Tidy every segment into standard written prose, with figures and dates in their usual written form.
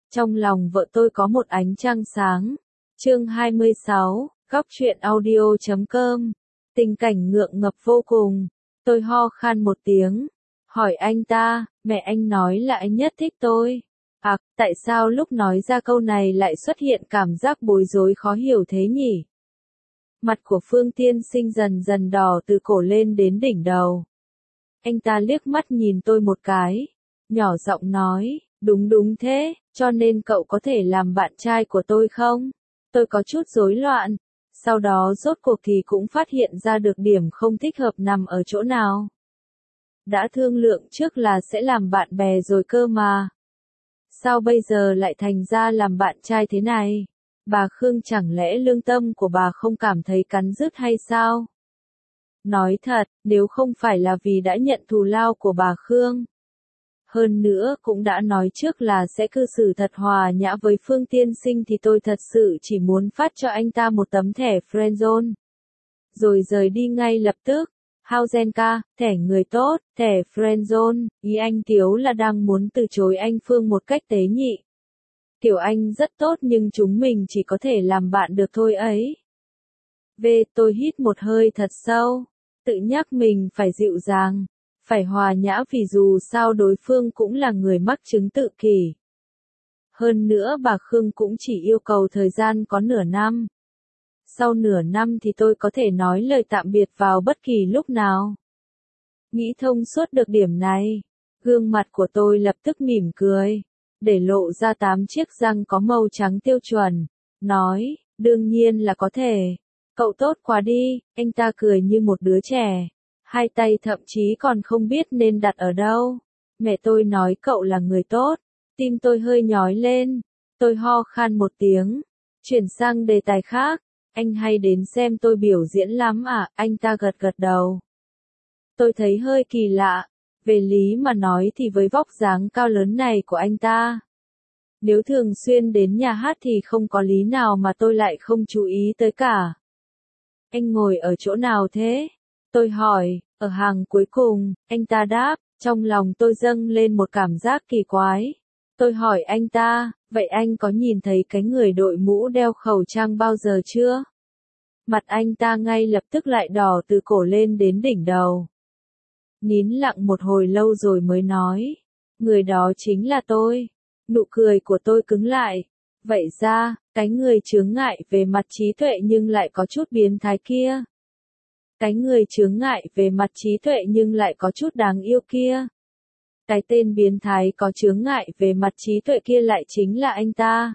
Trong lòng vợ tôi có một ánh trăng sáng. Chương 26, góc truyện audio.com. Tình cảnh ngượng ngập vô cùng. Tôi ho khan một tiếng. Hỏi anh ta, mẹ anh nói là anh nhất thích tôi. Tại sao lúc nói ra câu này lại xuất hiện cảm giác bối rối khó hiểu thế nhỉ? Mặt của Phương Tiên Sinh dần dần đỏ từ cổ lên đến đỉnh đầu. Anh ta liếc mắt nhìn tôi một cái, nhỏ giọng nói, đúng thế, cho nên cậu có thể làm bạn trai của tôi không? Tôi có chút rối loạn, sau đó rốt cuộc thì cũng phát hiện ra được điểm không thích hợp nằm ở chỗ nào. Đã thương lượng trước là sẽ làm bạn bè rồi cơ mà. Sao bây giờ lại thành ra làm bạn trai thế này? Bà Khương chẳng lẽ lương tâm của bà không cảm thấy cắn rứt hay sao? Nói thật, nếu không phải là vì đã nhận thù lao của bà Khương. Hơn nữa cũng đã nói trước là sẽ cư xử thật hòa nhã với Phương Tiên Sinh thì tôi thật sự chỉ muốn phát cho anh ta một tấm thẻ friendzone. Rồi rời đi ngay lập tức. Hausenka, thẻ người tốt, thẻ friendzone, ý anh Tiếu là đang muốn từ chối anh Phương một cách tế nhị. Kiểu anh rất tốt nhưng chúng mình chỉ có thể làm bạn được thôi ấy. Tôi hít một hơi thật sâu, tự nhắc mình phải dịu dàng, phải hòa nhã vì dù sao đối phương cũng là người mắc chứng tự kỷ. Hơn nữa bà Khương cũng chỉ yêu cầu thời gian có nửa năm. Sau nửa năm thì tôi có thể nói lời tạm biệt vào bất kỳ lúc nào. Nghĩ thông suốt được điểm này, gương mặt của tôi lập tức mỉm cười, để lộ ra 8 chiếc răng có màu trắng tiêu chuẩn, nói, đương nhiên là có thể. Cậu tốt quá đi, anh ta cười như một đứa trẻ, hai tay thậm chí còn không biết nên đặt ở đâu. Mẹ tôi nói cậu là người tốt, tim tôi hơi nhói lên, tôi ho khan một tiếng, chuyển sang đề tài khác. Anh hay đến xem tôi biểu diễn lắm à? Anh ta gật đầu. Tôi thấy hơi kỳ lạ, về lý mà nói thì với vóc dáng cao lớn này của anh ta, nếu thường xuyên đến nhà hát thì không có lý nào mà tôi lại không chú ý tới cả. Anh ngồi ở chỗ nào thế? Tôi hỏi, ở hàng cuối cùng, anh ta đáp, trong lòng tôi dâng lên một cảm giác kỳ quái. Tôi hỏi anh ta, vậy anh có nhìn thấy cái người đội mũ đeo khẩu trang bao giờ chưa? Mặt anh ta ngay lập tức lại đỏ từ cổ lên đến đỉnh đầu. Nín lặng một hồi lâu rồi mới nói, người đó chính là tôi. Nụ cười của tôi cứng lại. Vậy ra, cái người chướng ngại về mặt trí tuệ nhưng lại có chút biến thái kia. Cái người chướng ngại về mặt trí tuệ nhưng lại có chút đáng yêu kia. Cái tên biến thái có chướng ngại về mặt trí tuệ kia lại chính là anh ta.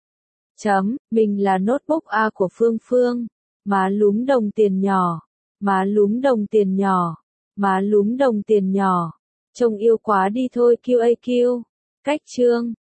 Mình là notebook A của Phương. Má lúm đồng tiền nhỏ. Má lúm đồng tiền nhỏ. Má lúm đồng tiền nhỏ. Trông yêu quá đi thôi QAQ. Cách chương.